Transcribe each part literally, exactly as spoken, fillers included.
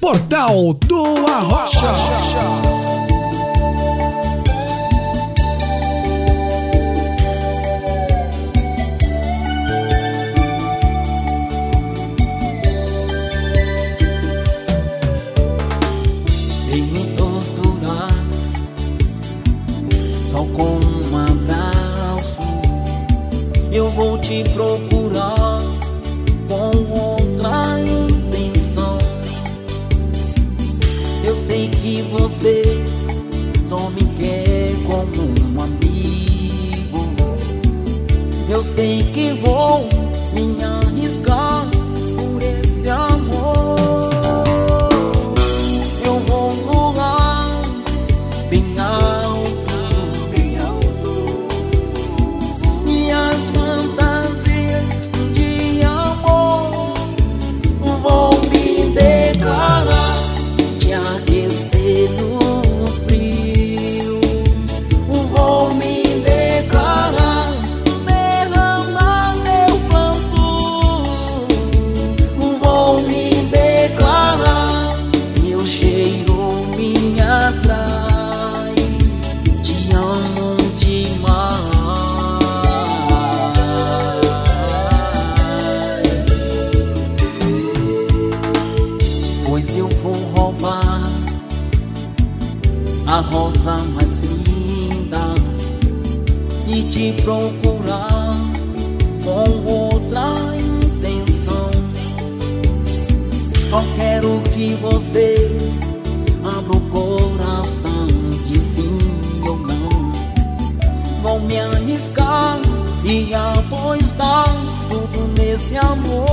Portal do Arrocha. Vem me torturar só com um abraço. Eu vou te procurar com outra intenção. Eu sei que você só me quer como um amigo. Eu sei que vou me arriscar por esse amor. Eu vou voar bem alto, bem alto, e as fantasias de amor vou me declarar, te aquecer no frio. Vou me declarar, derramar meu pranto. Vou me declarar, meu cheiro me atrai, te amo demais. Pois eu vou roubar a rosa mais linda e te procurar com outra intenção. Só quero que você abra o coração de sim ou não. Vou me arriscar e apostar tudo nesse amor.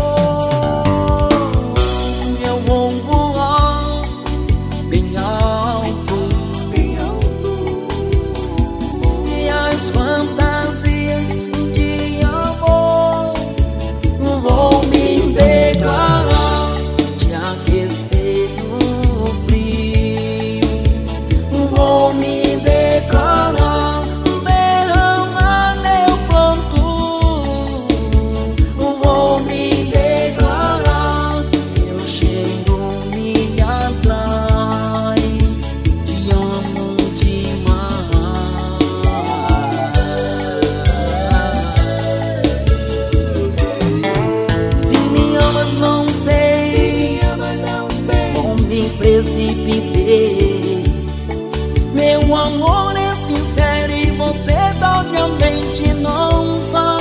Eu vou voar bem alto, bem alto, e as fantasias de amor vou me declarar, te aquecer no frio. Vou me declarar, derramar meu pranto. Vou me declarar, meu cheiro me atrai, te amo demais. Se me amas não sei, como me precipitei. Meu amor é sincero e você da minha mente não sai.